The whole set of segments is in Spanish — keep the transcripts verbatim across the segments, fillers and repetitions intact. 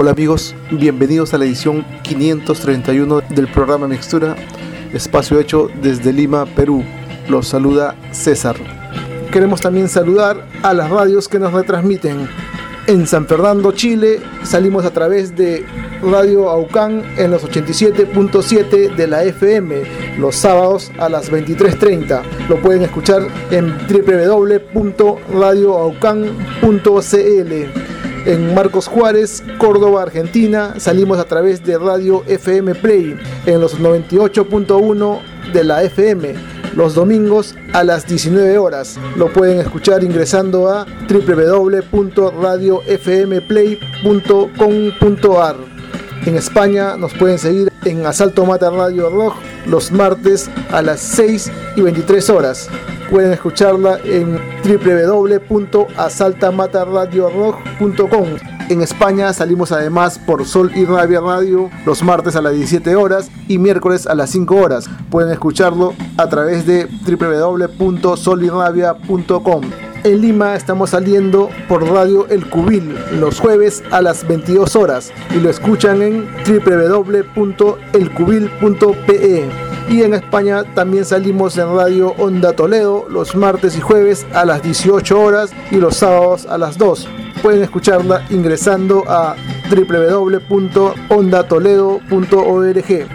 Hola amigos, bienvenidos a la edición quinientos treinta y uno del programa Mixtura, espacio hecho desde Lima, Perú. Los saluda César. Queremos también saludar a las radios que nos retransmiten. En San Fernando, Chile, salimos a través de Radio Aucán en los ochenta y siete punto siete de la F M, los sábados a las veintitrés treinta. Lo pueden escuchar en doble u doble u doble u punto radio aucán punto c l. En Marcos Juárez, Córdoba, Argentina, salimos a través de Radio F M Play en los noventa y ocho punto uno de la F M, los domingos a las diecinueve horas. Lo pueden escuchar ingresando a doble u doble u doble u punto radio f m play punto com punto a r. En España nos pueden seguir en Asalto Mata Radio Rock los martes a las seis y veintitrés horas. Pueden escucharla en doble u doble u doble u punto asalta mata radio rock punto com. En España salimos además por Sol y Rabia Radio los martes a las diecisiete horas y miércoles a las cinco horas. Pueden escucharlo a través de doble u doble u doble u punto sol y rabia punto com. En Lima estamos saliendo por Radio El Cubil los jueves a las veintidós horas y lo escuchan en doble u doble u doble u punto el cubil punto p e. Y en España también salimos en Radio Onda Toledo los martes y jueves a las dieciocho horas y los sábados a las dos. Pueden escucharla ingresando a doble u doble u doble u punto onda toledo punto org.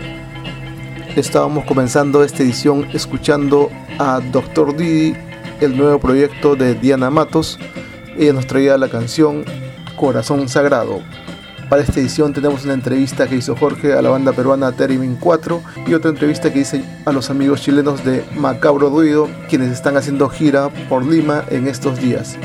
Estábamos comenzando esta edición escuchando a Doctor Didi, el nuevo proyecto de Diana Matos. Ella nos traía la canción Corazón Sagrado. Para esta edición tenemos una entrevista que hizo Jorge a la banda peruana Theremin cuatro y otra entrevista que hice a los amigos chilenos de Macabro Ruido, quienes están haciendo gira por Lima en estos días.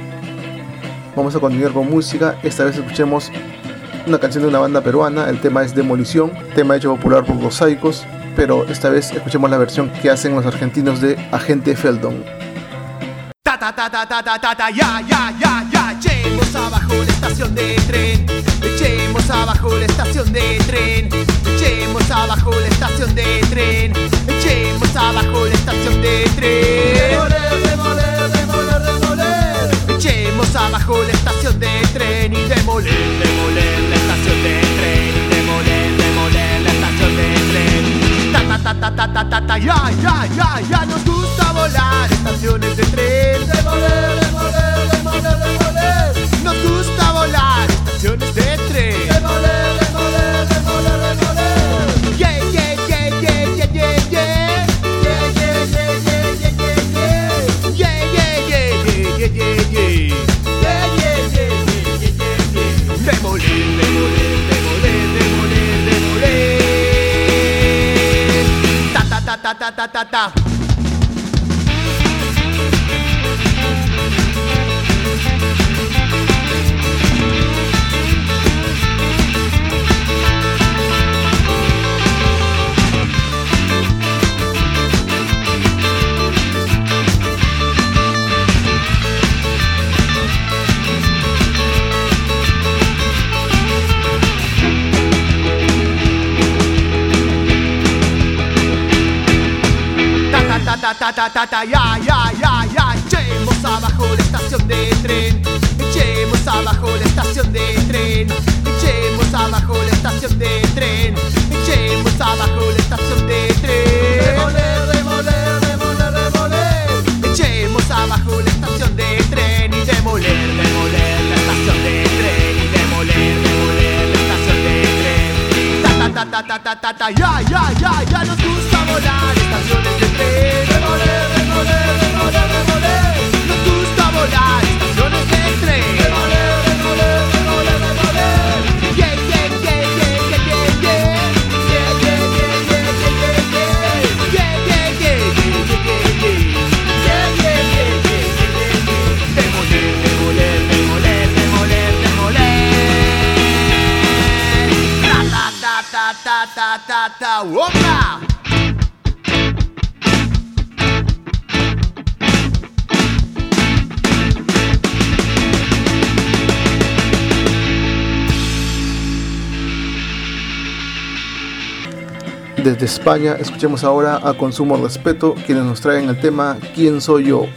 Vamos a continuar con música. Esta vez escuchemos una canción de una banda peruana. El tema es Demolición, tema hecho popular por los Saicos, pero esta vez escuchemos la versión que hacen los argentinos de Agente Feldon. Ta ta ta ta ta ta ta ta, ya ya ya ya, echemos abajo la estación de tren, echemos abajo la estación de tren, echemos abajo la estación de tren, echemos abajo la estación de tren. Demoler, demoler, demoler, demoler. Echemos abajo la estación de tren y demoler, demoler la estación de tren, demoler, demoler la estación de tren. Ta ta ta ta ta ta ta ta, ya ya ya ya, nos gusta volar estaciones de tren. Demoler, demoler, demoler, demoler. Nos gusta volar estaciones de tren. Demoler, demoler, demoler, demoler. Yeah, yeah, yeah, yeah, yeah, yeah, yeah. Yeah, yeah, yeah, yeah, yeah, yeah, yeah. Yeah, yeah, yeah, yeah, yeah, yeah, yeah. Yeah, yeah, yeah, yeah, yeah, yeah, yeah. Demoler, demoler, demoler, demoler, demoler. Ta ta ta ta ta ta ta ta. Ta ta ta ta ta, ya ya ya ya, echemos abajo la estación de tren, echemos abajo la estación de tren, echemos abajo la estación de tren, echemos abajo la estación de tren. Demoler, demoler, demoler, demoler. Echemos abajo la estación de tren y demoler, demoler la estación de tren y demoler, demoler la estación de tren. Ta ta ta ta ta ta ta, ya ya ya ya, nos gusta volar estaciones de tren. Demoler, demoler, demoler, demoler. Nos gusta volar estaciones de tren. Demoler, demoler, demoler, demoler. Yeah, yeah, yeah, yeah, yeah, yeah, yeah. Yeah, yeah, yeah, yeah, yeah, yeah, yeah. Yeah, yeah, yeah, yeah, yeah, yeah, yeah. Yeah, yeah, yeah, yeah, yeah, yeah, yeah. Demoler, demoler, demoler, demoler, demoler. Ta ta ta ta ta ta ta, ¡opa! Desde España escuchemos ahora a Consumo Respeto, quienes nos traen el tema ¿Quién soy yo?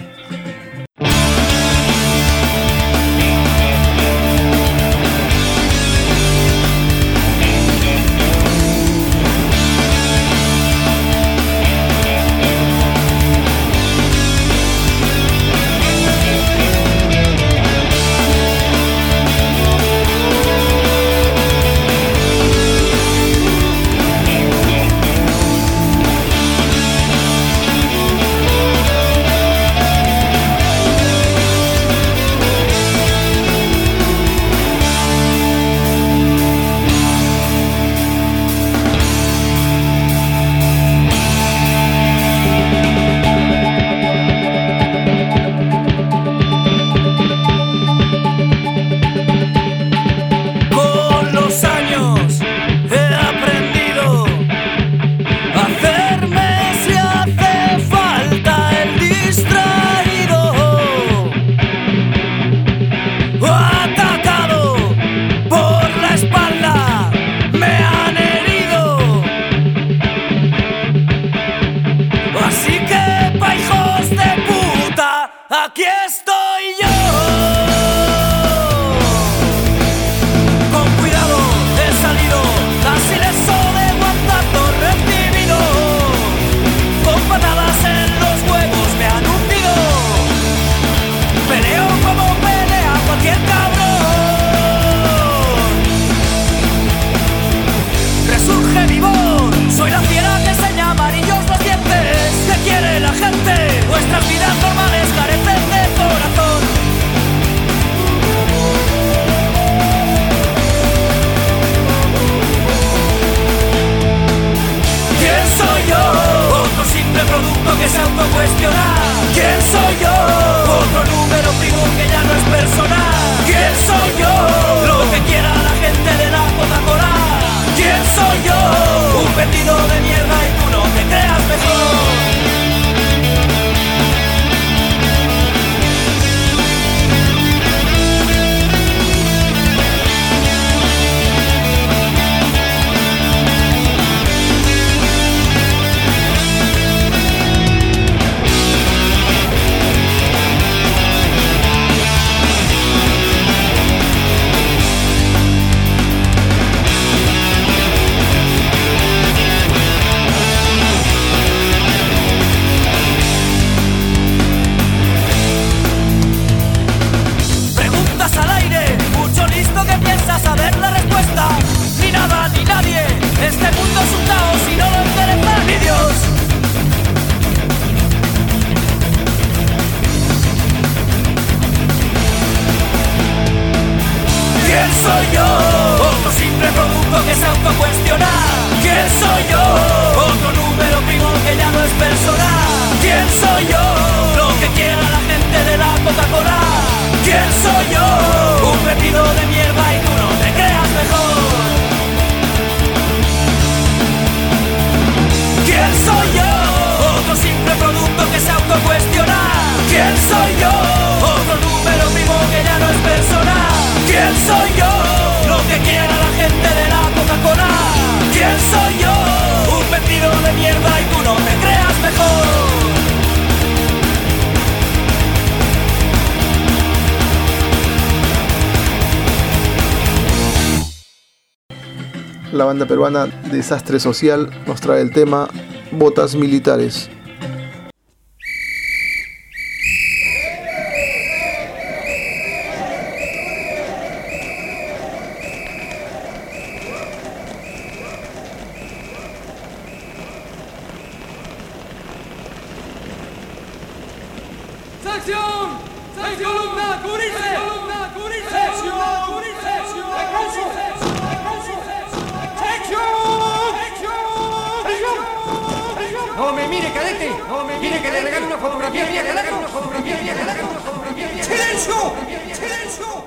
que se autocuestiona. ¿Quién soy yo? Otro número primo que ya no es personal. ¿Quién soy yo? Lo que quiera la gente de la Coca-Cola. ¿Quién soy yo? Un vendido de mierda y tú no te creas mejor. Saber la respuesta, ni nada ni nadie. Este mundo es un caos y no lo endereza ni Dios. ¿Quién soy yo? Otro simple producto que se autocuestiona. ¿Quién soy yo? Otro número primo que ya no es personal. ¿Quién soy yo? Lo que quiera la gente de la Coca-Cola. ¿Quién soy yo? Un pepino de mierda y tú no te creas mejor. ¿Quién soy yo? Otro simple producto que se autocuestiona. ¿Quién soy yo? Otro número primo que ya no es personal. ¿Quién soy yo? Lo que quiera la gente de la Coca-Cola. ¿Quién soy yo? Un pepino de mierda y tú no te creas mejor. La banda peruana Desastre Social nos trae el tema Botas Militares. ¡Sección! ¡Sección! ¡Columna! ¡Cubrirse! ¡Columna! ¡Cubrirse! ¡Sección! ¡Cubrirse! No me mire, cadete. No me mire, que le regale una fotografía mía, que le haga una fotografía mía, que le haga una fotografía mía. ¡Silencio! ¡Silencio!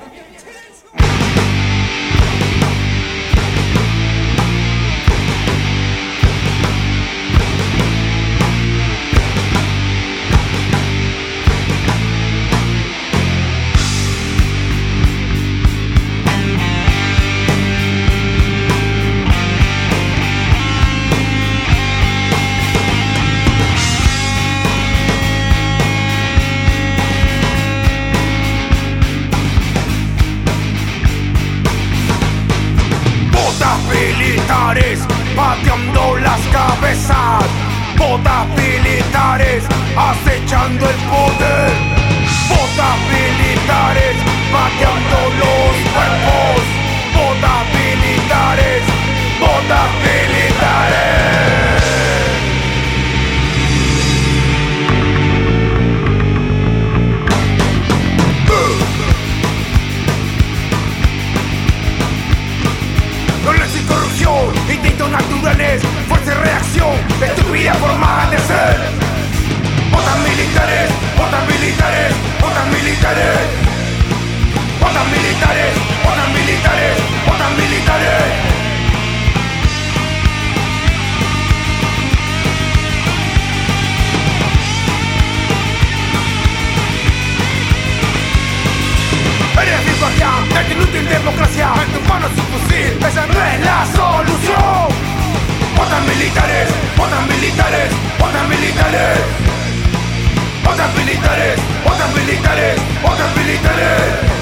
Militares pateando las cabezas, botas militares acechando el poder, botas militares pateando los cuerpos, botas militares, botas militares. Violencia y corrupción, instintos naturales, fuerza y reacción, estúpida forma de ser. Botas militares, botas militares, botas militares, botas militares, botas militares, botas militares. Eres guardián de que inútil democracia, en tus manos un fusil, esa no es la solución. Botas militares, botas militares, botas militares, botas militares, botas militares, botas militares.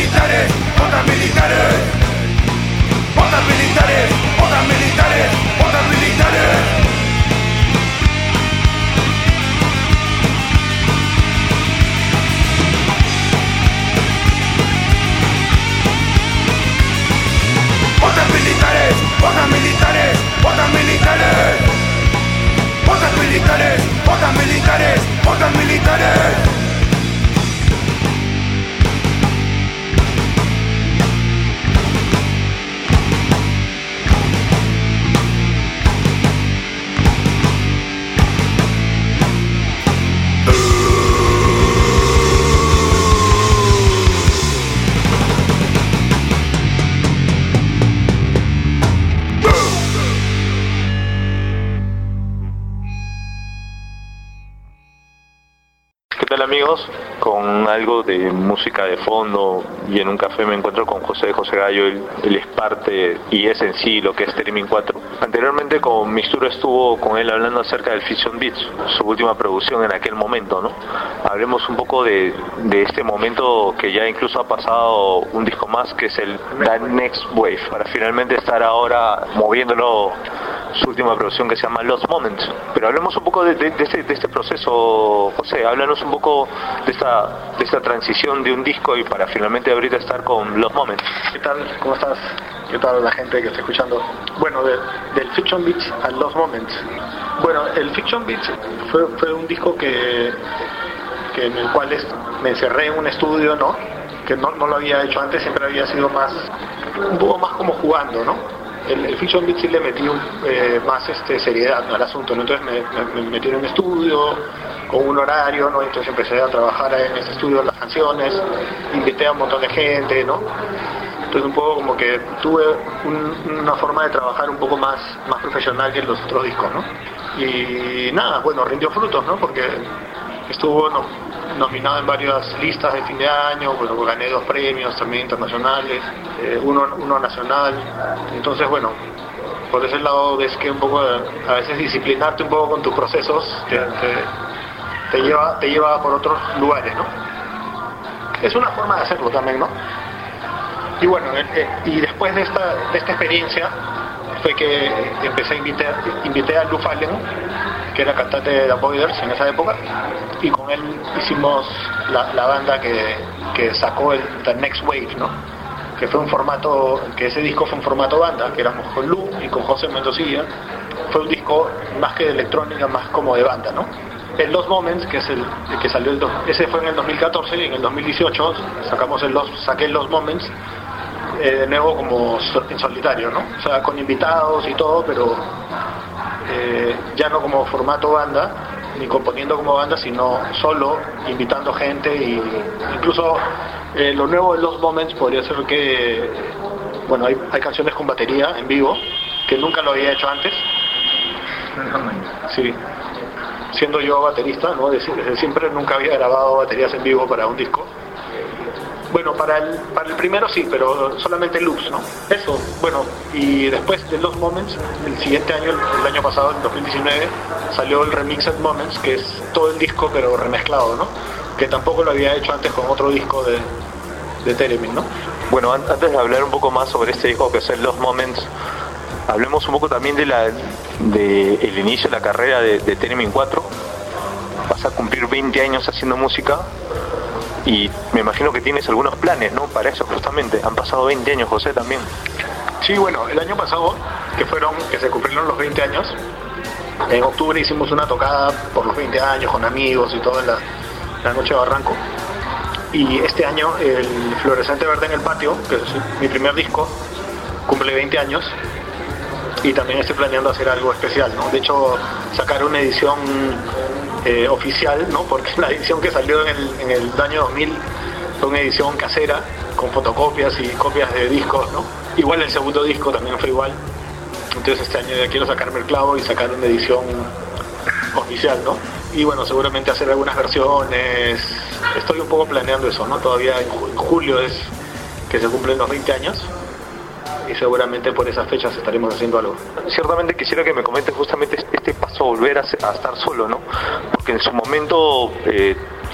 militares, botas militares. Botas militares, botas militares, botas militares. Botas militares, botas militares, botas militares. Botas militares, botas militares, botas militares. Hola amigos, con algo de música de fondo y en un café me encuentro con José José Gallo. Él, él es parte y es en sí lo que es Theremin cuatro. Anteriormente con Mixtura estuvo con él hablando acerca del Fiction Beats, su última producción en aquel momento, ¿no? Hablemos un poco de, de este momento que ya incluso ha pasado un disco más, que es el The Next Wave, para finalmente estar ahora moviéndolo, su última producción que se llama Lost Moments. Pero hablemos un poco de, de, de, este, de este proceso, José, háblanos un poco de esta, de esta transición de un disco y para finalmente ahorita estar con Lost Moments. ¿Qué tal? ¿Cómo estás? ¿Qué tal la gente que está escuchando? Bueno, de, del Fiction Beats a Lost Moments. Bueno, el Fiction Beats fue, fue un disco que, que en el cual es, me encerré en un estudio, ¿no? Que no, no lo había hecho antes, siempre había sido más, un poco más como jugando, ¿no? El, el Fiction Beats sí le metí un, eh, más este, seriedad, ¿no?, al asunto, ¿no? Entonces me, me, me metí en un estudio con un horario, ¿no? Entonces empecé a trabajar en ese estudio las canciones, invité a un montón de gente, ¿no? Entonces un poco como que tuve un, una forma de trabajar un poco más, más profesional que en los otros discos, ¿no? Y nada, bueno, rindió frutos, ¿no? Porque estuvo no, nominado en varias listas de fin de año, bueno, gané dos premios también internacionales, eh, uno, uno nacional. Entonces, bueno, por ese lado ves que un poco, a veces disciplinarte un poco con tus procesos te, te, te, lleva, te lleva por otros lugares, ¿no? Es una forma de hacerlo también, ¿no? Y bueno, eh, y después de esta, de esta experiencia fue que empecé a invitar, invité a Lou Fallen, que era cantante de The Boyders en esa época, y con él hicimos la, la banda que, que sacó el The Next Wave, ¿no? Que fue un formato, que ese disco fue un formato banda, que éramos con Lou y con José Mendocilla. Fue un disco más que de electrónica, más como de banda, ¿no? El Lost Moments, que es el, el que salió el do, ese fue en el dos mil catorce, y en el dos mil dieciocho sacamos el Lost, saqué el Lost Moments eh, de nuevo como en solitario, ¿no? O sea, con invitados y todo, pero eh, ya no como formato banda, ni componiendo como banda, sino solo invitando gente. Y incluso eh, lo nuevo de Lost Moments podría ser que, bueno, hay, hay canciones con batería en vivo, que nunca lo había hecho antes. Sí, siendo yo baterista, ¿no? Desde, desde siempre nunca había grabado baterías en vivo para un disco. Bueno, para el, para el primero sí, pero solamente loops, ¿no? Eso, bueno, y después de Lost Moments, el siguiente año, el, el año pasado, en dos mil diecinueve, salió el Remixed Moments, que es todo el disco pero remezclado, ¿no? Que tampoco lo había hecho antes con otro disco de, de Theremin, ¿no? Bueno, antes de hablar un poco más sobre este disco que es el Lost Moments, hablemos un poco también de la de el inicio de la carrera de, de Theremin cuatro. Vas a cumplir veinte años haciendo música y me imagino que tienes algunos planes, ¿no? Para eso justamente. Han pasado veinte años, José, también. Sí, bueno, el año pasado, que fueron, que se cumplieron los veinte años, en octubre hicimos una tocada por los veinte años con amigos y todo en la, la noche de Barranco. Y este año el Fluorescente Verde en el Patio, que es mi primer disco, cumple veinte años. Y también estoy planeando hacer algo especial, ¿no? De hecho, sacar una edición eh, oficial, ¿no? Porque la edición que salió en el, en el año dos mil fue una edición casera, con fotocopias y copias de discos, ¿no? Igual el segundo disco también fue igual. Entonces este año ya quiero sacarme el clavo y sacar una edición oficial, ¿no? Y bueno, seguramente hacer algunas versiones. Estoy un poco planeando eso, ¿no? Todavía en julio es que se cumplen los veinte años. Y seguramente por esas fechas estaremos haciendo algo. Ciertamente quisiera que me comentes justamente este paso a volver a, a estar solo, ¿no? Porque en su momento eh,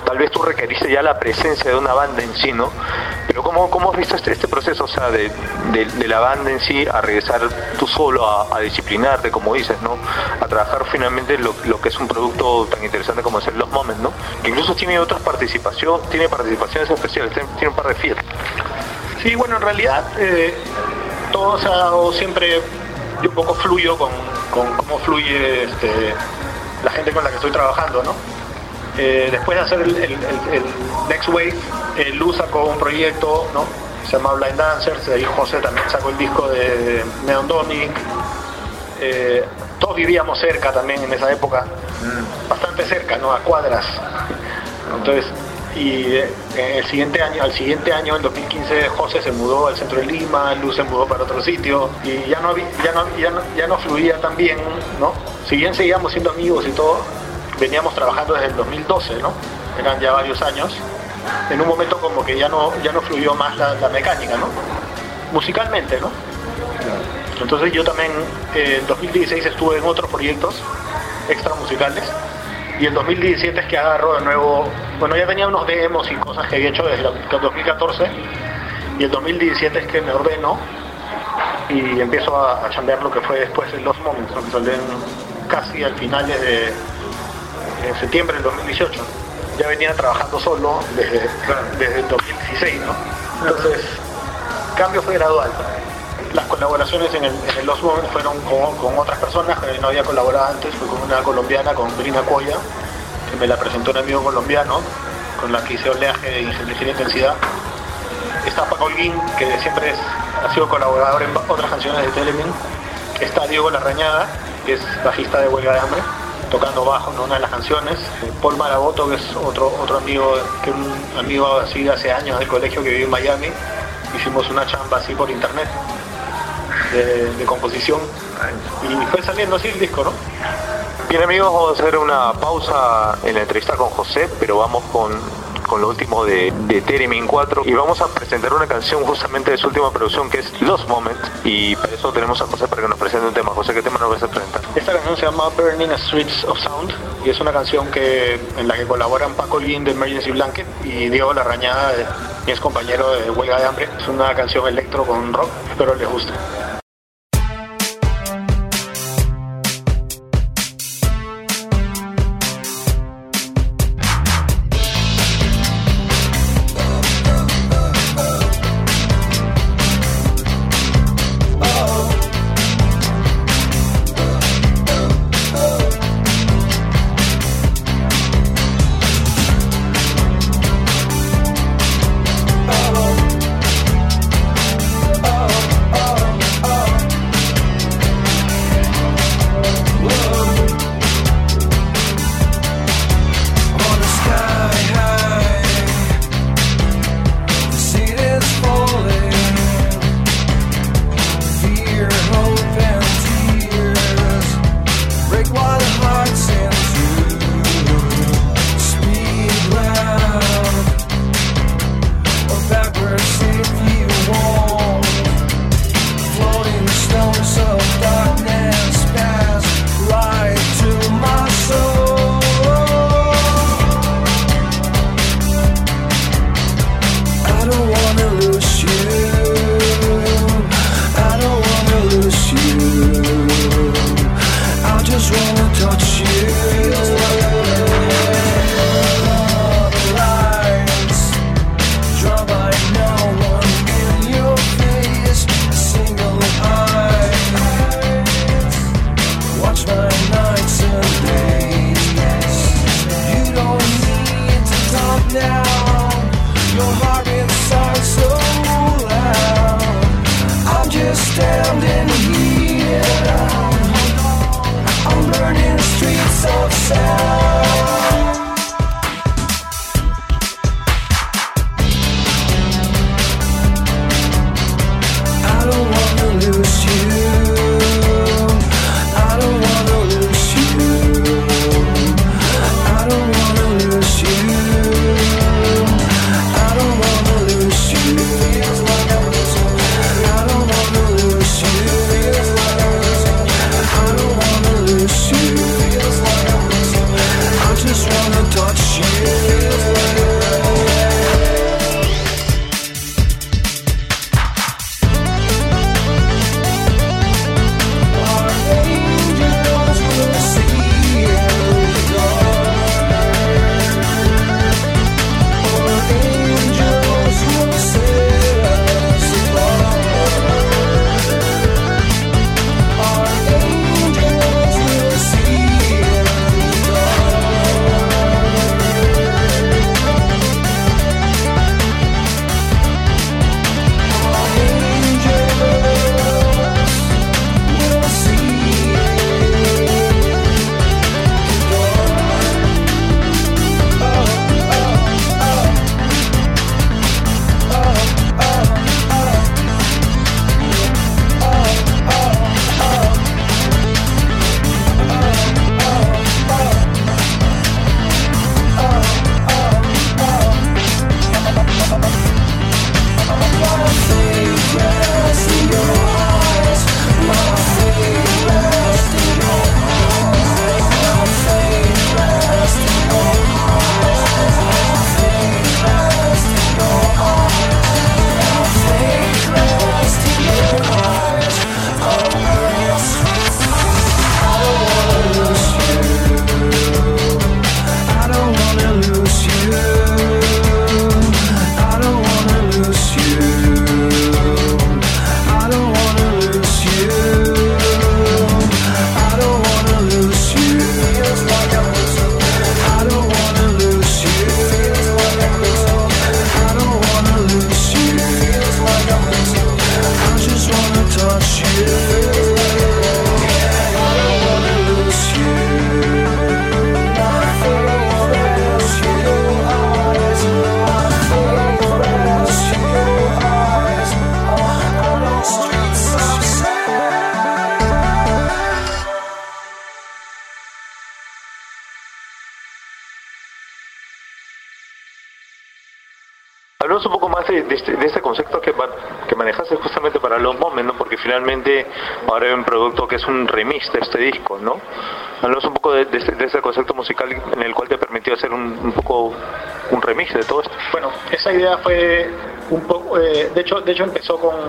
tal vez tú requeriste ya la presencia de una banda en sí, ¿no? Pero ¿cómo, cómo has visto este, este proceso, o sea, de, de, de la banda en sí a regresar tú solo a, a disciplinarte, como dices, ¿no? A trabajar finalmente lo, lo que es un producto tan interesante como es el Lost Moments, ¿no? Que incluso tiene otras participaciones, tiene participaciones especiales, tiene un par de fiestas. Sí, bueno, en realidad eh, todo se ha dado siempre, yo un poco fluyo con, con cómo fluye este, la gente con la que estoy trabajando, ¿no? Eh, después de hacer el, el, el, el Next Wave, eh, Luz sacó un proyecto, ¿no? Se llama Blind Dancers, de ahí José también sacó el disco de Neon Dominic. Eh, todos vivíamos cerca también en esa época, mm. bastante cerca, ¿no? A cuadras. Entonces, y eh, el siguiente año, al siguiente año, en dos mil quince, José se mudó al centro de Lima, Luz se mudó para otro sitio y ya no, ya no, ya no, ya no fluía tan bien, ¿no? Si bien seguíamos siendo amigos y todo, veníamos trabajando desde el dos mil doce, ¿no? Eran ya varios años. En un momento como que ya no, ya no fluyó más la, la mecánica, ¿no? Musicalmente, ¿no? Entonces yo también eh, en dos mil dieciséis estuve en otros proyectos extra musicales y el dos mil diecisiete es que agarro de nuevo, bueno, ya tenía unos demos y cosas que había hecho desde el dos mil catorce y el dos mil diecisiete es que me ordeno y empiezo a, a chambear lo que fue después en Lost Moments, ¿no? Que salen casi al finales de en septiembre del dos mil dieciocho. Ya venía trabajando solo desde, desde el dos mil dieciséis, ¿no? Entonces, el cambio fue gradual. Las colaboraciones en el, en el Lost Moments fueron con, con otras personas que no había colaborado antes, fue con una colombiana, con Brina Cuoya, que me la presentó un amigo colombiano, con la que hice oleaje de ligera intensidad. Está Paco Holguín, que siempre es, ha sido colaborador en otras canciones de Telemin. Está Diego Larrañaga, que es bajista de Huelga de Hambre, tocando bajo en una de las canciones. Paul Maraboto, que es otro otro amigo, que un amigo así de hace años del colegio que vive en Miami. Hicimos una chamba así por internet de, de composición y fue saliendo así el disco, ¿no? Bien, amigos, vamos a hacer una pausa en la entrevista con José, pero vamos con, con lo último de, de Theremin cuatro y vamos a presentar una canción justamente de su última producción que es Lost Moments y para eso tenemos a José para que nos presente un tema. José, ¿qué tema nos vas a presentar? Esta canción se llama Burning Streets of Sound y es una canción que, en la que colaboran Paco Holguín de Emergency Blanket y Diego Larrañaga, de, mi ex compañero de Huelga de Hambre. Es una canción electro con rock, espero les guste. Oh Hablamos un poco más de, de, este, de este concepto que, que manejaste justamente para Lost Moments, ¿no? Porque finalmente ahora hay un producto que es un remix de este disco, ¿no? Hablamos un poco de, de, este, de este concepto musical en el cual te permitió hacer un, un poco un remix de todo esto. Bueno, esa idea fue un poco, eh, de hecho, de hecho empezó con,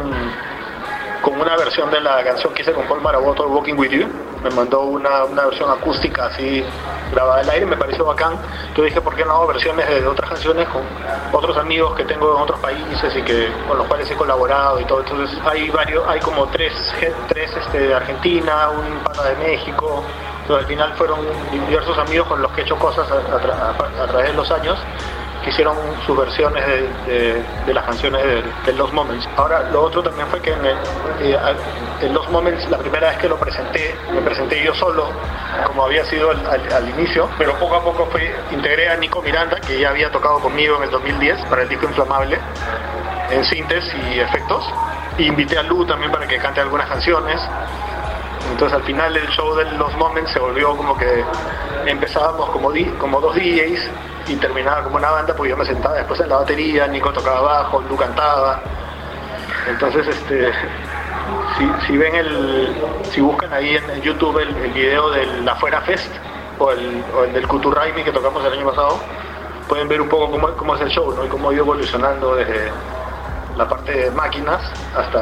con una versión de la canción que hice con Paul Maraboto, Walking With You. Me mandó una, una versión acústica así grabada al aire, me pareció bacán. Yo dije, ¿por qué no hago versiones de otras canciones con otros amigos que tengo en otros países y que con los cuales he colaborado y todo? Entonces hay varios, hay como tres, tres este, de Argentina, un pana de México. Entonces, al final fueron diversos amigos con los que he hecho cosas a, a, a, a través de los años, que hicieron sus versiones de, de, de las canciones de, de Lost Moments. Ahora, lo otro también fue que en, el, eh, en Lost Moments, la primera vez que lo presenté, me presenté yo solo, como había sido al, al, al inicio, pero poco a poco fui, integré a Nico Miranda, que ya había tocado conmigo en el dos mil diez para el disco Inflamable, en sintes y efectos, e invité a Lu también para que cante algunas canciones. Entonces al final el show de Lost Moments se volvió como que empezábamos como, di, como dos D Js y terminaba como una banda, porque yo me sentaba después en la batería, Nico tocaba bajo, Lu cantaba. Entonces este si, si ven el si buscan ahí en, en YouTube el, el video del Afuera Fest o el, o el del Kuturraimi que tocamos el año pasado, pueden ver un poco cómo, cómo es el show, ¿no? Y cómo ha ido evolucionando desde la parte de máquinas hasta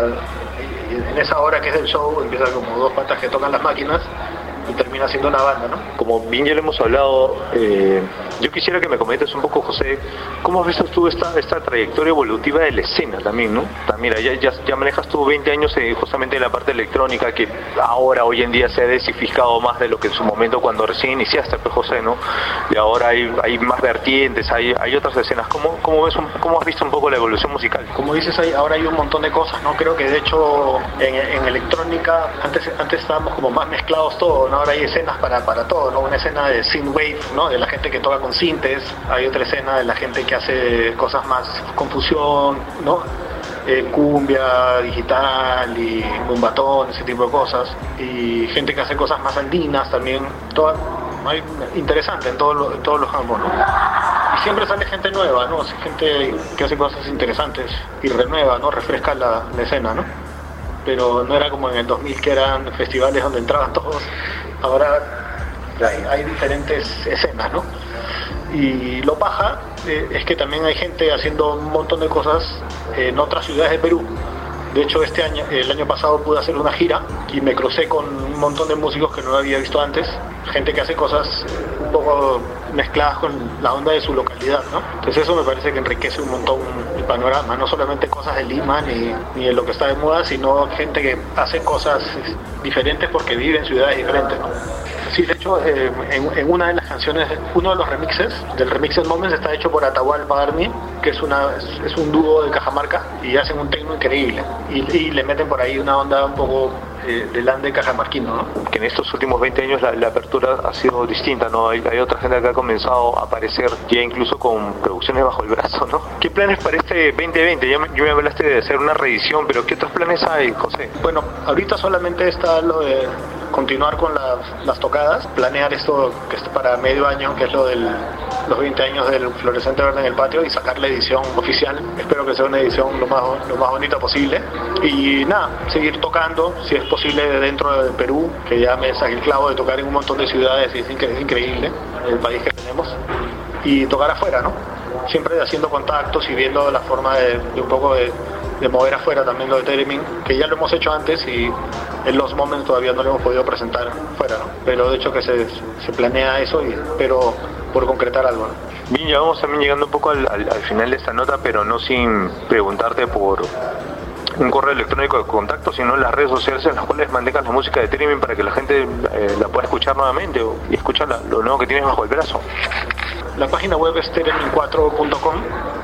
en esa hora que es el show, empieza como dos patas que tocan las máquinas y termina siendo una banda, ¿no? Como bien ya lo hemos hablado, eh, yo quisiera que me comentes un poco, José, ¿cómo has visto tú esta, esta trayectoria evolutiva de la escena también, ¿no? Mira, ya, ya, ya manejas tú veinte años eh, justamente en la parte electrónica, que ahora, hoy en día, se ha desificado más de lo que en su momento cuando recién iniciaste, pues, José, ¿no? Y ahora hay, hay más vertientes, hay, hay otras escenas. ¿Cómo, cómo, ves un, ¿Cómo has visto un poco la evolución musical? Como dices, hay, ahora hay un montón de cosas, ¿no? Creo que de hecho en, en electrónica antes, antes estábamos como más mezclados todos, ¿no? Ahora hay escenas para, para todo, ¿no? Una escena de synthwave, ¿no? De la gente que toca con sintes, hay otra escena de la gente que hace cosas más con fusión, ¿no? Eh, cumbia digital y bumbatón, ese tipo de cosas, y gente que hace cosas más andinas también, toda, hay, interesante en, todo lo, en todos los campos, ¿no? Y siempre sale gente nueva, ¿no? Gente que hace cosas interesantes y renueva, ¿no? Refresca la, la escena, ¿no? Pero no era como en el dos mil que eran festivales donde entraban todos. Ahora hay, hay diferentes escenas, ¿no? Y lo paja eh, es que también hay gente haciendo un montón de cosas en otras ciudades de Perú. De hecho, este año, el año pasado pude hacer una gira y me crucé con un montón de músicos que no había visto antes. Gente que hace cosas un poco mezcladas con la onda de su localidad, ¿no? Entonces eso me parece que enriquece un montón el panorama, no solamente cosas de Lima ni, ni de lo que está de moda, sino gente que hace cosas diferentes porque vive en ciudades diferentes, ¿no? Sí, de hecho, eh, en, en una de las canciones, uno de los remixes, del Remix Lost Moments, está hecho por Atahualpa Army, que es, una, es, es un dúo de Cajamarca, y hacen un techno increíble. Y, y le meten por ahí una onda un poco eh, de lande cajamarquino, ¿no? Que en estos últimos veinte años la, la apertura ha sido distinta, ¿no? Hay, hay otra gente que ha comenzado a aparecer ya incluso con producciones bajo el brazo, ¿no? ¿Qué planes para este veinte veinte? Ya me, yo me hablaste de hacer una reedición, pero ¿qué otros planes hay, José? Bueno, ahorita solamente está lo de continuar con las, las tocadas, planear esto que es para medio año, que es lo de los veinte años del Fluorescente Verde en el Patio, y sacar la edición oficial. Espero que sea una edición lo más, lo más bonita posible. Y nada, seguir tocando, si es posible, dentro de Perú, que ya me saqué el clavo de tocar en un montón de ciudades y es, incre- es increíble el país que tenemos. Y tocar afuera, ¿no? Siempre haciendo contactos y viendo la forma de, de un poco de, de mover afuera también lo de Theremin, que ya lo hemos hecho antes y en Lost Moments todavía no lo hemos podido presentar fuera, ¿no? Pero de hecho que se, se planea eso y espero por concretar algo, ¿no? Bien, ya vamos también llegando un poco al, al, al final de esta nota, pero no sin preguntarte por un correo electrónico de contacto, sino las redes sociales en las cuales mantengas la música de Theremin para que la gente eh, la pueda escuchar nuevamente o, y escuchar la, lo nuevo que tienes bajo el brazo. La página web es theremin cuatro punto com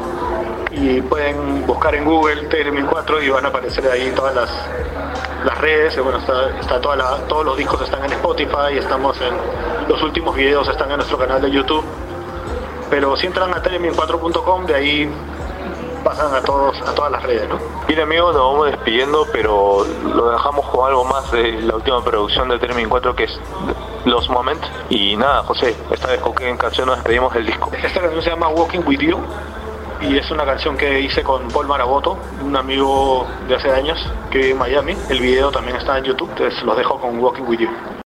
y pueden buscar en Google Theremin cuatro y van a aparecer ahí todas las, las redes. Bueno, está, está toda la, todos los discos están en Spotify, estamos en los últimos videos están en nuestro canal de YouTube. Pero si entran a theremin cuatro punto com, de ahí pasan a todos a todas las redes, ¿no? Bien, amigos, nos vamos despidiendo, pero lo dejamos con algo más de la última producción de Theremin cuatro, que es Lost Moments. Y nada, José, esta vez con qué canción nos despedimos del disco. Esta canción se llama Walking With You y es una canción que hice con Paul Maraboto, un amigo de hace años que vive en Miami. El video también está en YouTube, entonces los dejo con Walking With You.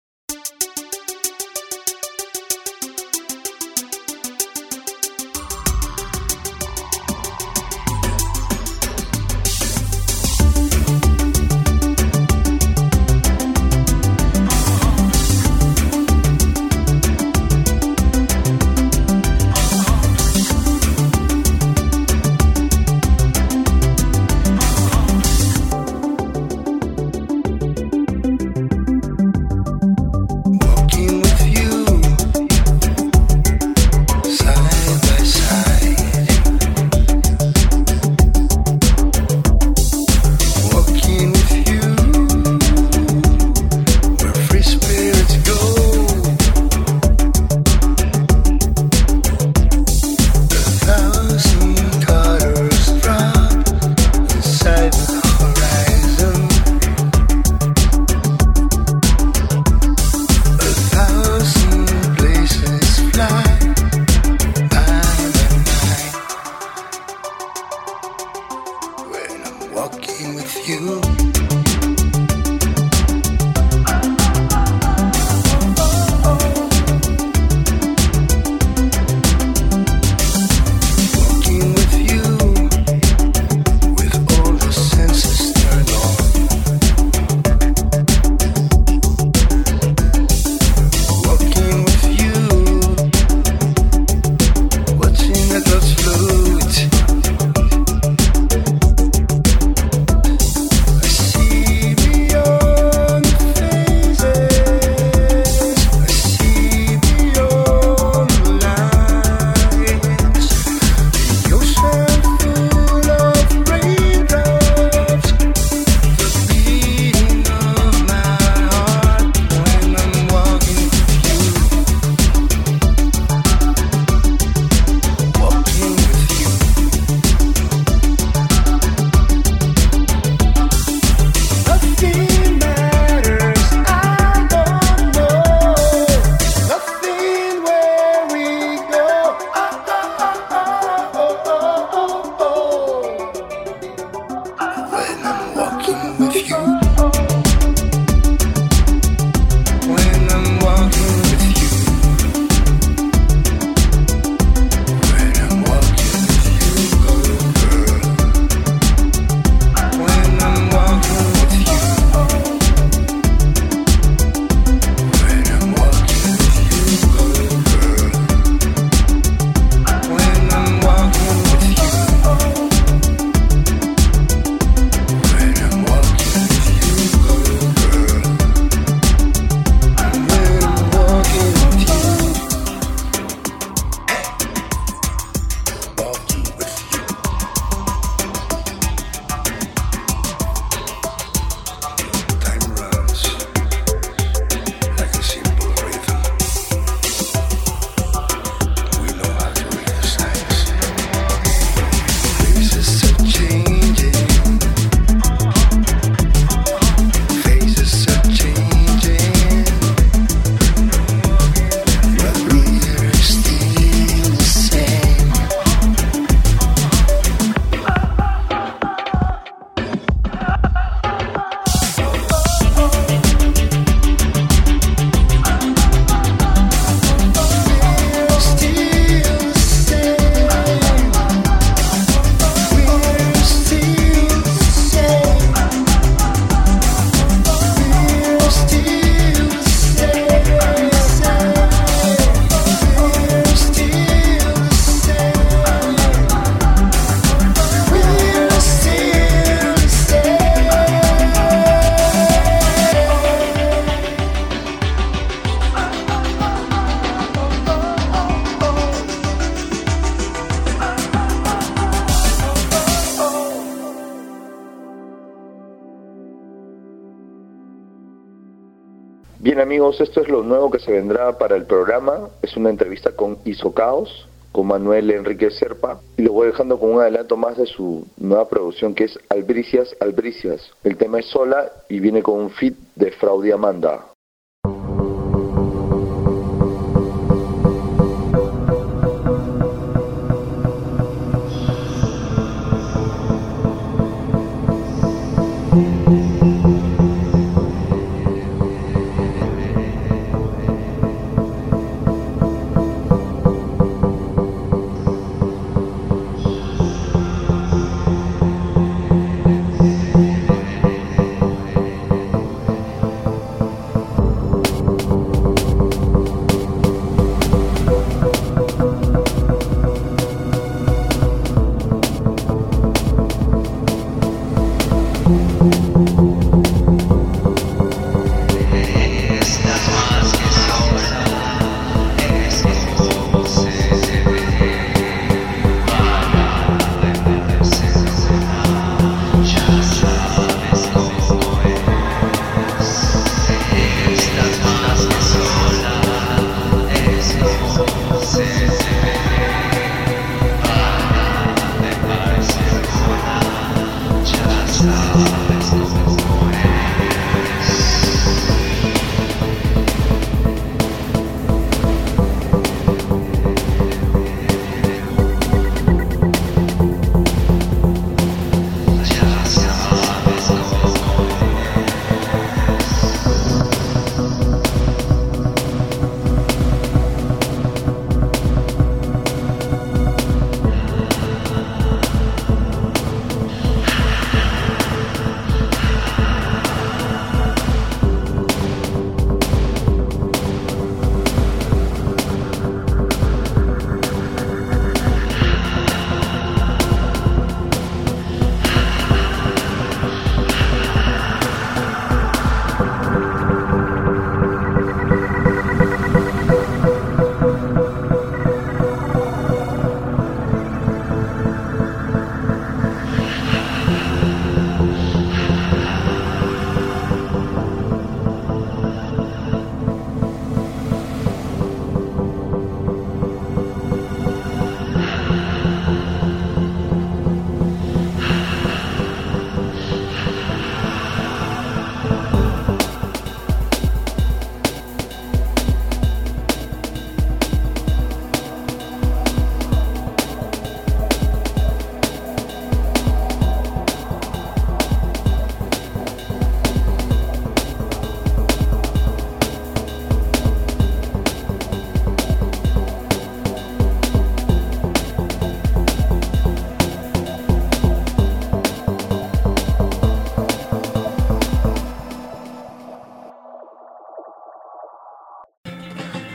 Bien amigos, esto es lo nuevo que se vendrá para el programa. Es una entrevista con Isocaos, con Manuel Enrique Serpa, y lo voy dejando con un adelanto más de su nueva producción, que es Albricias, Albricias. El tema es Sola y viene con un feat de Fraude Amanda.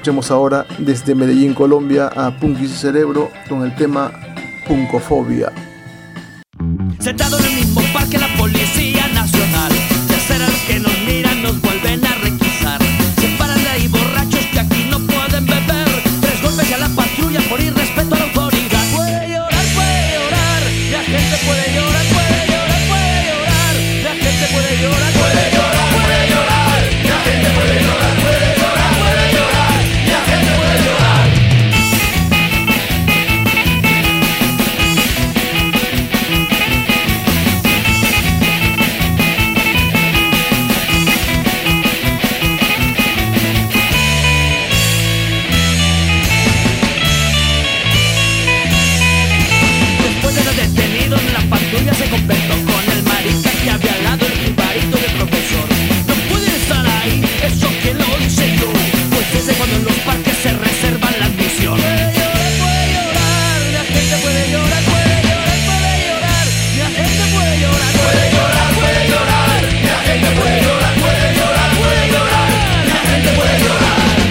Escuchemos ahora desde Medellín, Colombia, a Punkis y Cerebro con el tema Punkofobia. Sentado en el mismo parque la Policía Nacional, de hacer a los que nos miran nos vuelven a requisar. Se paran de ahí borrachos que aquí no pueden beber, tres golpes y a la patrulla por irrespeto a la autoridad. Puede llorar, puede llorar, la gente puede llorar, puede llorar, puede llorar, la gente puede llorar, puede llorar, puede llorar, la gente puede llorar, puede llorar, puede llorar, la gente puede llorar. Se completó con el marica que había al lado el jibarito del profesor. No pueden estar ahí, eso que lo hice yo, pues desde cuando en los parques se reservan la admisión. Puede llorar, puede llorar, la gente puede llorar, puede llorar, puede llorar, la gente puede llorar, puede llorar, puede llorar, la gente puede llorar, puede llorar, puede llorar, la gente puede llorar.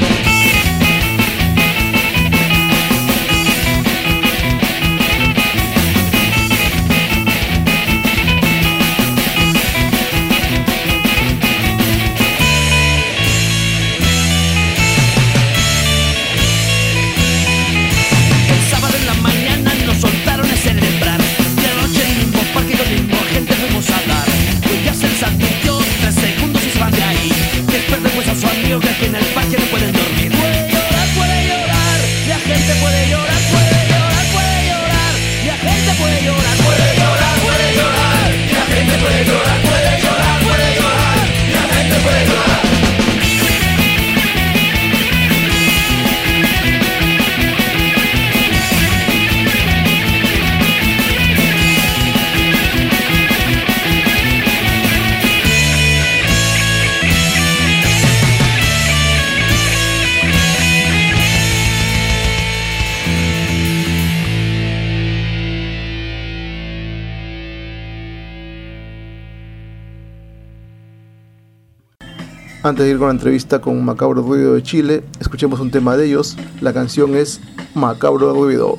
Que aquí en el parque no pueden dormir. Puede llorar, puede llorar, la gente puede llorar, puede llorar, puede llorar, la gente puede llorar, puede llorar, puede llorar, la gente puede llorar, puede llorar, puede llorar, la gente puede llorar. Antes de ir con la entrevista con Macabro Ruido de Chile, escuchemos un tema de ellos. La canción es Macabro Ruido.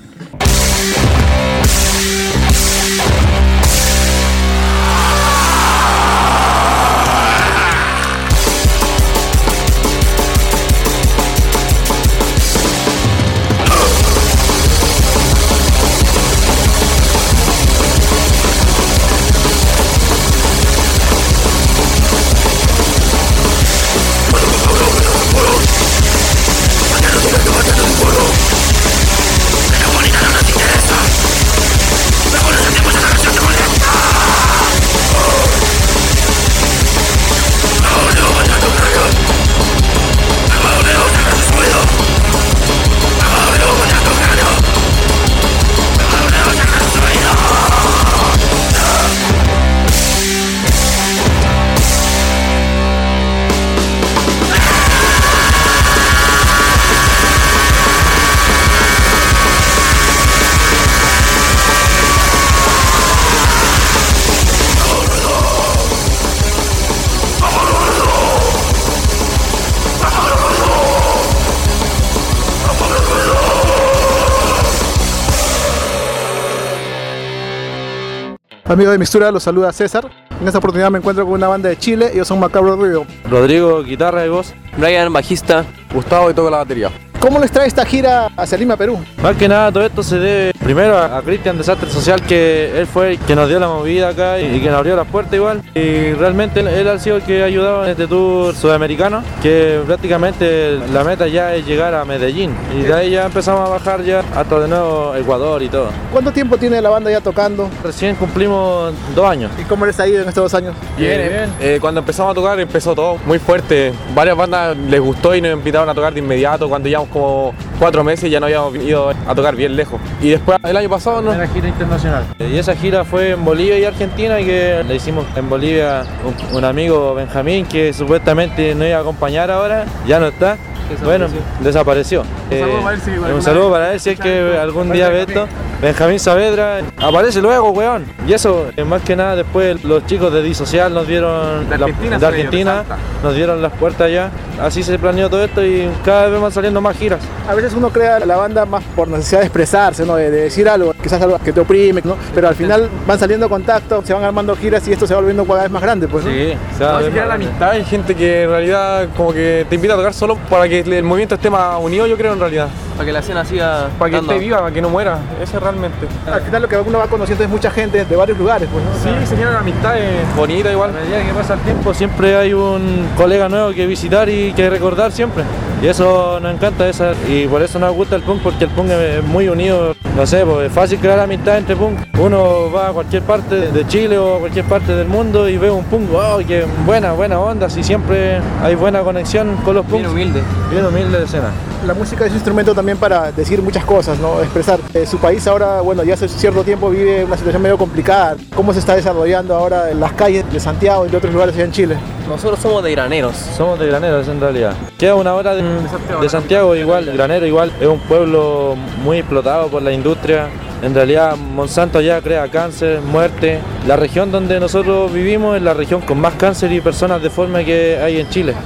Amigos de Mixtura, los saluda César. En esta oportunidad me encuentro con una banda de Chile, ellos son Macabro Ruido. Rodrigo, guitarra y voz. Brian, bajista. Gustavo, y toca la batería. ¿Cómo les trae esta gira hacia Lima, Perú? Más que nada todo esto se debe primero a, a Cristian Desastre Social, que él fue el que nos dio la movida acá y, y que nos abrió las puertas igual. Y realmente él, él ha sido el que ha ayudado en este tour sudamericano, que prácticamente la meta ya es llegar a Medellín. Y de ahí ya empezamos a bajar ya hasta de nuevo Ecuador y todo. ¿Cuánto tiempo tiene la banda ya tocando? Recién cumplimos dos años. ¿Y cómo les ha ido en estos dos años? Bien, bien. Eh, cuando empezamos a tocar empezó todo muy fuerte. Varias bandas les gustó y nos invitaron a tocar de inmediato. Cuando llevamos como cuatro meses ya no habíamos ido a tocar bien lejos. Y después el año pasado no. Una gira internacional. Y esa gira fue en Bolivia y Argentina, y que le hicimos en Bolivia un, un amigo Benjamín que supuestamente nos iba a acompañar ahora, ya no está. Bueno, desapareció. Eh, saludo para él, sí, un saludo para él si es que algún día ve esto. Benjamín Saavedra aparece luego, weón. Y eso, eh, más que nada, después los chicos de Disocial nos dieron, De Argentina, la, de se Argentina resalta. nos dieron las puertas ya. Así se planeó todo esto y cada vez van saliendo más giras. A veces uno crea la banda más por necesidad de expresarse, ¿no? de, de decir algo, quizás algo que te oprime, ¿no? Pero al final van saliendo contactos, se van armando giras y esto se va volviendo cada vez más grande, pues, ¿no? Sí, se No, va a se ver crea más la grande. amistad, hay gente que en realidad como que te invita a tocar solo para que el movimiento esté más unido, yo creo en realidad. Para que la escena siga Para que dando. esté viva, para que no muera, eso es realmente. Al final lo que uno va conociendo es mucha gente de varios lugares, pues, ¿no? O sea, Sí, se generan amistades bonitas igual. A medida que pasa el tiempo siempre hay un colega nuevo que visitar y que recordar siempre. Y eso nos encanta, esa, y por eso nos gusta el punk, porque el punk es muy unido. No sé, pues es fácil crear amistad entre punk. Uno va a cualquier parte de Chile o a cualquier parte del mundo y ve un punk, wow, que buena, buena onda, y siempre hay buena conexión con los punks. Bien humilde. Bien humilde de escena. La música es un instrumento también para decir muchas cosas, ¿no? Expresar. Eh, su país ahora, bueno, ya hace cierto tiempo vive una situación medio complicada. ¿Cómo se está desarrollando ahora en las calles de Santiago y de otros lugares allá en Chile? Nosotros somos de graneros. Somos de Graneros en realidad. Queda una hora de, de Santiago igual, Granero igual, es un pueblo muy explotado por la industria. En realidad Monsanto allá crea cáncer, muerte. La región donde nosotros vivimos es la región con más cáncer y personas deformes que hay en Chile.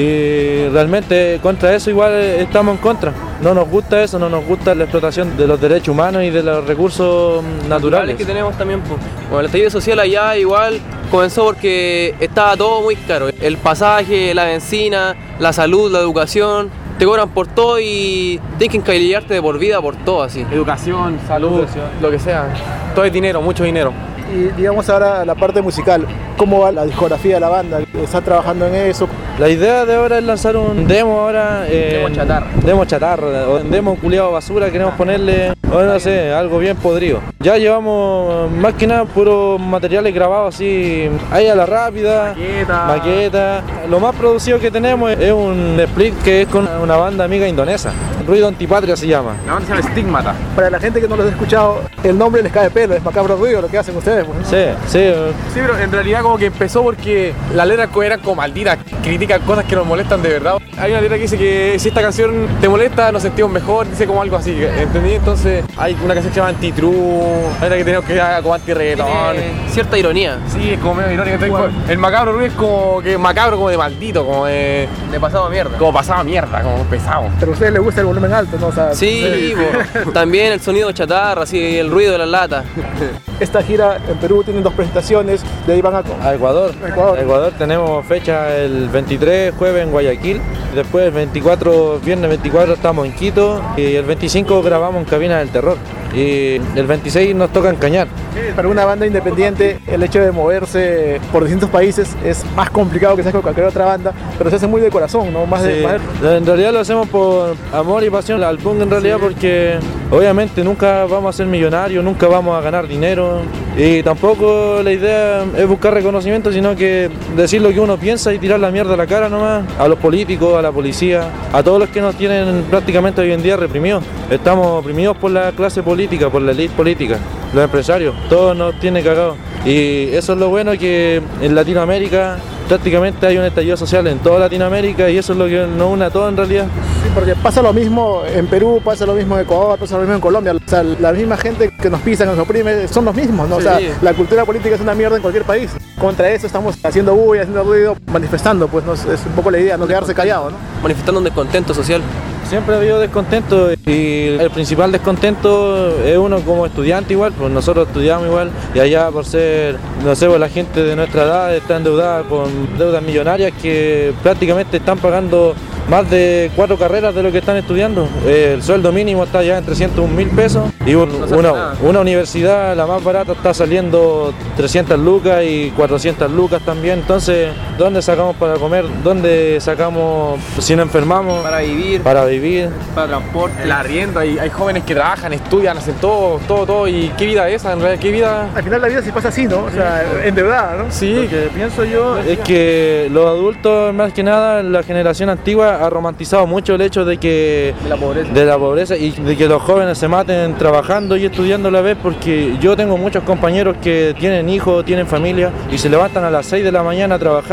Y realmente contra eso igual estamos en contra. No nos gusta eso, no nos gusta la explotación de los derechos humanos y de los recursos naturales. Que tenemos también, pues. Bueno, el estallido social allá igual comenzó porque estaba todo muy caro. El pasaje, la benzina, la salud, la educación. Te cobran por todo y tienes que encalillarte de por vida por todo así. Educación, salud, lo que sea. Todo es dinero, mucho dinero. Y digamos ahora la parte musical, ¿cómo va la discografía de la banda? ¿Están trabajando en eso? La idea de ahora es lanzar un demo ahora. Eh, Demo chatarra. Demo chatarra, o un demo culiado basura, queremos ponerle, o no sé, algo bien podrido. Ya llevamos más que nada puros materiales grabados así, ahí a la rápida, Maqueta. maqueta. Lo más producido que tenemos es un split que es con una banda amiga indonesa. Ruido Antipatria se llama. La banda se llama Stigmata. Para la gente que no los ha escuchado, el nombre les cae de pelo, es Macabro Ruido lo que hacen ustedes, pues, ¿no? Sí, sí. Sí, pero en realidad como que empezó porque las letras eran como malditas, critican cosas que nos molestan de verdad. Hay una letra que dice que si esta canción te molesta nos sentimos mejor, dice como algo así, ¿entendí? Entonces hay una canción que se llama Anti-True, hay una que tenemos que dar como anti-reggaetón. Tiene cierta ironía. Sí, es como medio irónico. Entonces, el Macabro Ruido es como que macabro, como de maldito, como de... De pasado a mierda. como pasaba mierda, como pesado. Pero a ustedes les gusta el volumen alto, ¿no? O sea, Sí, po. También el sonido chatarra, así, el ruido de las latas. esta gira en Perú tienen dos presentaciones, de ahí van a... A Ecuador. Ecuador. A Ecuador tenemos fecha el veintitrés, jueves en Guayaquil. Después el veinticuatro, viernes veinticuatro estamos en Quito. Y el veinticinco grabamos en Cabina del Terror. Y el veintiséis nos toca en Cañar. Para una banda independiente, el hecho de moverse por distintos países es más complicado que sea con cualquier otra banda, pero se hace muy de corazón, ¿no? Más de, Sí, más de- en realidad lo hacemos por amor y pasión al punk en realidad, porque obviamente nunca vamos a ser millonarios, nunca vamos a ganar dinero y tampoco la idea es buscar reconocimiento, sino que decir lo que uno piensa y tirar la mierda a la cara nomás a los políticos, a la policía, a todos los que nos tienen prácticamente hoy en día reprimidos. Estamos oprimidos por la clase política, por la élite política, los empresarios, todos nos tienen cagados. Y eso es lo bueno, que en Latinoamérica prácticamente hay un estallido social en toda Latinoamérica y eso es lo que nos une a todos en realidad. Sí, porque pasa lo mismo en Perú, pasa lo mismo en Ecuador, pasa lo mismo en Colombia. O sea, la misma gente que nos pisa, que nos oprime, son los mismos, ¿no? O sea, Sí. la cultura política es una mierda en cualquier país. Contra eso estamos haciendo bulla, haciendo ruido, manifestando, pues, ¿no? Es un poco la idea, no quedarse callado, ¿no? Manifestando un descontento social. Siempre ha habido descontento y el principal descontento es uno como estudiante igual, pues nosotros estudiamos igual y allá por ser, no sé, pues la gente de nuestra edad está endeudada con deudas millonarias que prácticamente están pagando más de cuatro carreras de lo que están estudiando. El sueldo mínimo está ya en trescientos un mil pesos y un- No se hace una, nada. una universidad, la más barata, está saliendo trescientas lucas y cuatrocientas lucas también. Entonces, ¿dónde sacamos para comer? ¿Dónde sacamos si nos enfermamos? Para vivir, Para vivir. para transporte. El arriendo, hay, hay jóvenes que trabajan, estudian, hacen todo, todo, todo. ¿Y qué vida es esa? En realidad, ¿qué vida? Al final la vida se pasa así, ¿no? O sea, endeudada, ¿no? Sí, Lo que pienso yo es que los adultos, más que nada, la generación antigua ha romantizado mucho el hecho de que De la pobreza. de la pobreza y de que los jóvenes se maten trabajando y estudiando a la vez, porque yo tengo muchos compañeros que tienen hijos, tienen familia y se levantan a las seis de la mañana a trabajar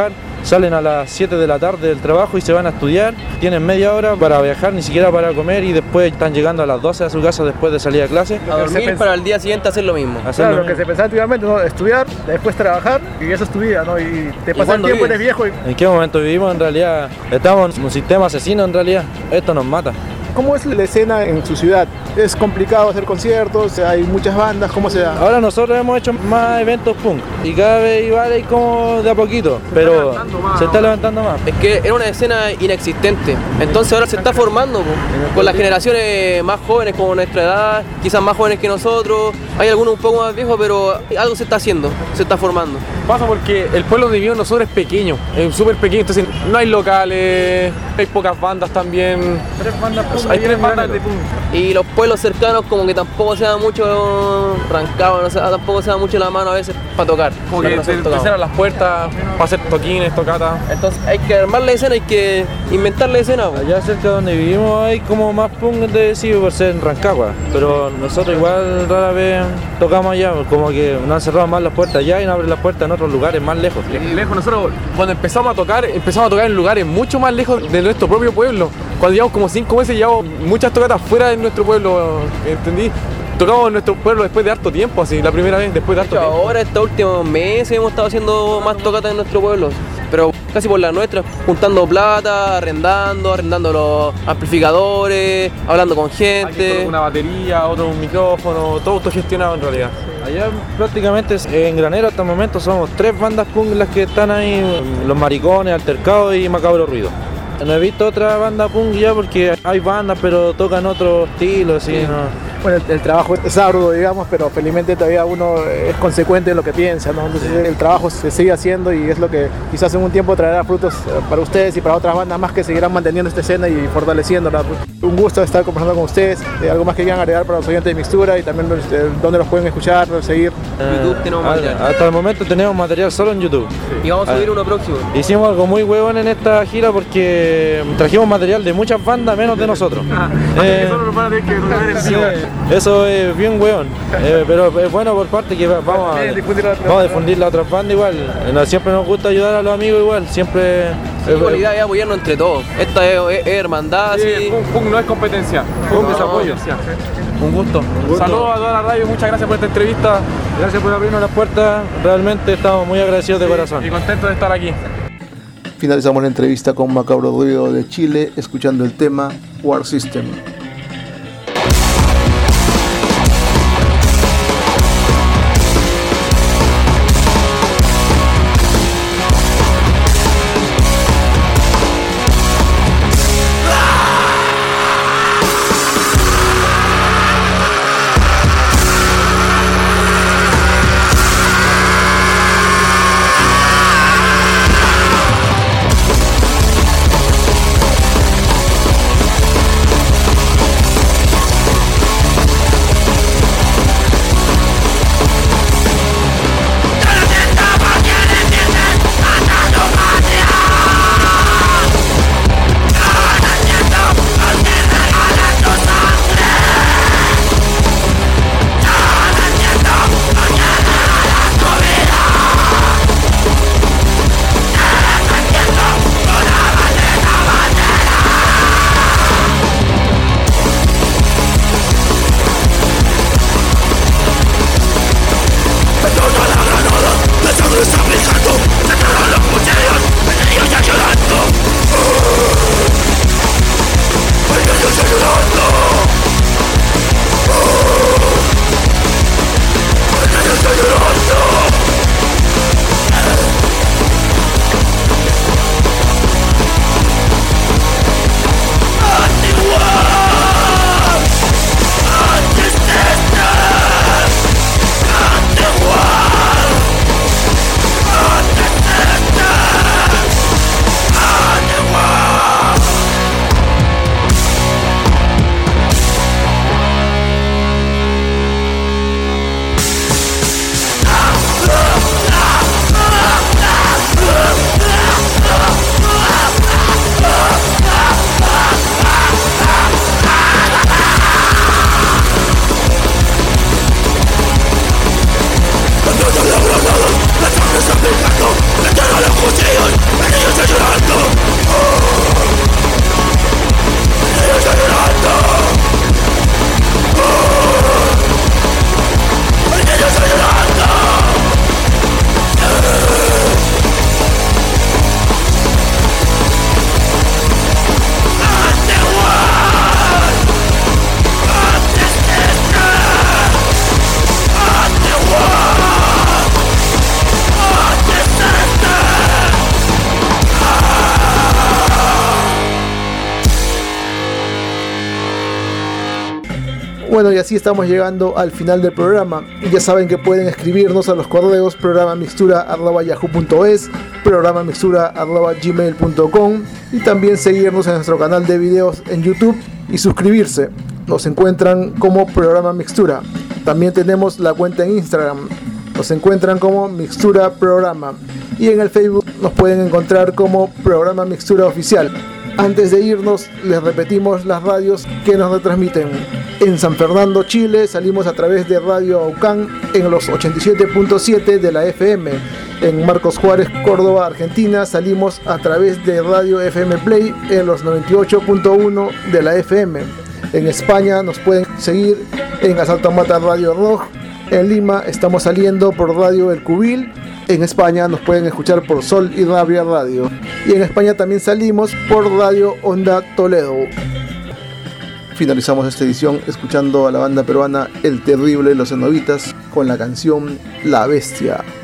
salen a las siete de la tarde del trabajo y se van a estudiar, tienen media hora para viajar, ni siquiera para comer, y después están llegando a las doce a su casa después de salir a clase. A dormir para el día siguiente hacer lo mismo. Hacer claro, lo, lo que se pensaba antiguamente, ¿no? Estudiar, después trabajar, y eso es tu vida, ¿no? Y te pasa el tiempo, eres viejo. Y... ¿En qué momento vivimos? En realidad, estamos en un sistema asesino, en realidad. Esto nos mata. ¿Cómo es la escena en su ciudad? ¿Es complicado hacer conciertos? ¿Hay muchas bandas? ¿Cómo se da? Ahora nosotros hemos hecho más eventos punk y cada vez igual hay como de a poquito, se pero está más, se está levantando más. Es que era una escena inexistente, entonces ahora se está formando po, con las generaciones más jóvenes como nuestra edad, quizás más jóvenes que nosotros, hay algunos un poco más viejos, pero algo se está haciendo, se está formando. Pasa porque el pueblo donde vivimos nosotros es pequeño, es súper pequeño, entonces no hay locales, hay pocas bandas también. Tres bandas punk. Hay tres bandas de punk. Y los pueblos cercanos como que tampoco se da mucho Rancagua, no se da, tampoco se da mucho la mano a veces para tocar. Como que se cierran las puertas para hacer toquines, tocatas. Entonces hay que armar la escena, hay que inventar la escena. Po. Allá cerca donde vivimos hay como más punk de sí por ser en Rancagua, pero nosotros igual rara vez tocamos allá, como que nos han cerrado más las puertas allá y nos abren las puertas en otros lugares más lejos. Lejos, nosotros cuando empezamos a tocar, empezamos a tocar en lugares mucho más lejos de nuestro propio pueblo. Cuando llevamos como cinco meses, llevamos muchas tocatas fuera de nuestro pueblo, ¿entendí? Tocamos en nuestro pueblo después de harto tiempo, así, la primera vez, después de harto de hecho, tiempo. Ahora, estos últimos meses, hemos estado haciendo más tocatas en nuestro pueblo, pero casi por las nuestras, juntando plata, arrendando, arrendando los amplificadores, hablando con gente. Aquí una batería, otro un micrófono, todo autogestionado en realidad. Allá prácticamente en Granero hasta el momento somos tres bandas punk las que están ahí, Los Maricones, Altercado y Macabro Ruido. No he visto otra banda punk ya porque hay bandas pero tocan otro estilo, así, sí. ¿no? Bueno, el, el trabajo es arduo, digamos, pero felizmente todavía uno es consecuente en lo que piensa, ¿no? Entonces el trabajo se sigue haciendo y es lo que quizás en un tiempo traerá frutos para ustedes y para otras bandas más que seguirán manteniendo esta escena y fortaleciéndola. Un gusto estar conversando con ustedes. Eh, algo más que quieran agregar para los oyentes de Mixtura y también eh, dónde los pueden escuchar, seguir. En YouTube tenemos material. Hasta el momento tenemos material solo en YouTube. Sí. Y vamos a subir uno próximo. Hicimos algo muy huevón en esta gira porque trajimos material de muchas bandas menos de nosotros. Ah, eh, eso nos van a tener que ver en vivo. Eso es bien huevón, eh, pero es bueno por parte que vamos a, vamos a difundir la otra banda igual. Siempre nos gusta ayudar a los amigos igual, siempre... Sí, eh, la idea es apoyarnos entre todos. Esta es, es, es hermandad. Sí, sí. Punk, punk no es competencia, Punk es apoyo. Un gusto. Un gusto. Saludos a toda la radio, muchas gracias por esta entrevista. Gracias por abrirnos las puertas, realmente estamos muy agradecidos de sí, corazón. Y contentos de estar aquí. Finalizamos la entrevista con Macabro Ruido de Chile, escuchando el tema War System. Bueno, y así estamos llegando al final del programa. Ya saben que pueden escribirnos a los correos programa mixtura arroba yahoo punto es, programa mixtura arroba gmail punto com, y también seguirnos en nuestro canal de videos en YouTube y suscribirse. Nos encuentran como Programa Mixtura. También tenemos la cuenta en Instagram. Nos encuentran como Mixtura Programa. Y en el Facebook nos pueden encontrar como Programa Mixtura Oficial. Antes de irnos, les repetimos las radios que nos retransmiten. En San Fernando, Chile, salimos a través de Radio Aucán en los ochenta y siete punto siete de la F M. En Marcos Juárez, Córdoba, Argentina, salimos a través de Radio F M Play en los noventa y ocho punto uno de la F M. En España nos pueden seguir en Asalto a Mata Radio Rock. En Lima estamos saliendo por Radio El Cubil. En España nos pueden escuchar por Sol y Rabia Radio. Y en España también salimos por Radio Onda Toledo. Finalizamos esta edición escuchando a la banda peruana El Terrible Los Cenobitas con la canción La Bestia.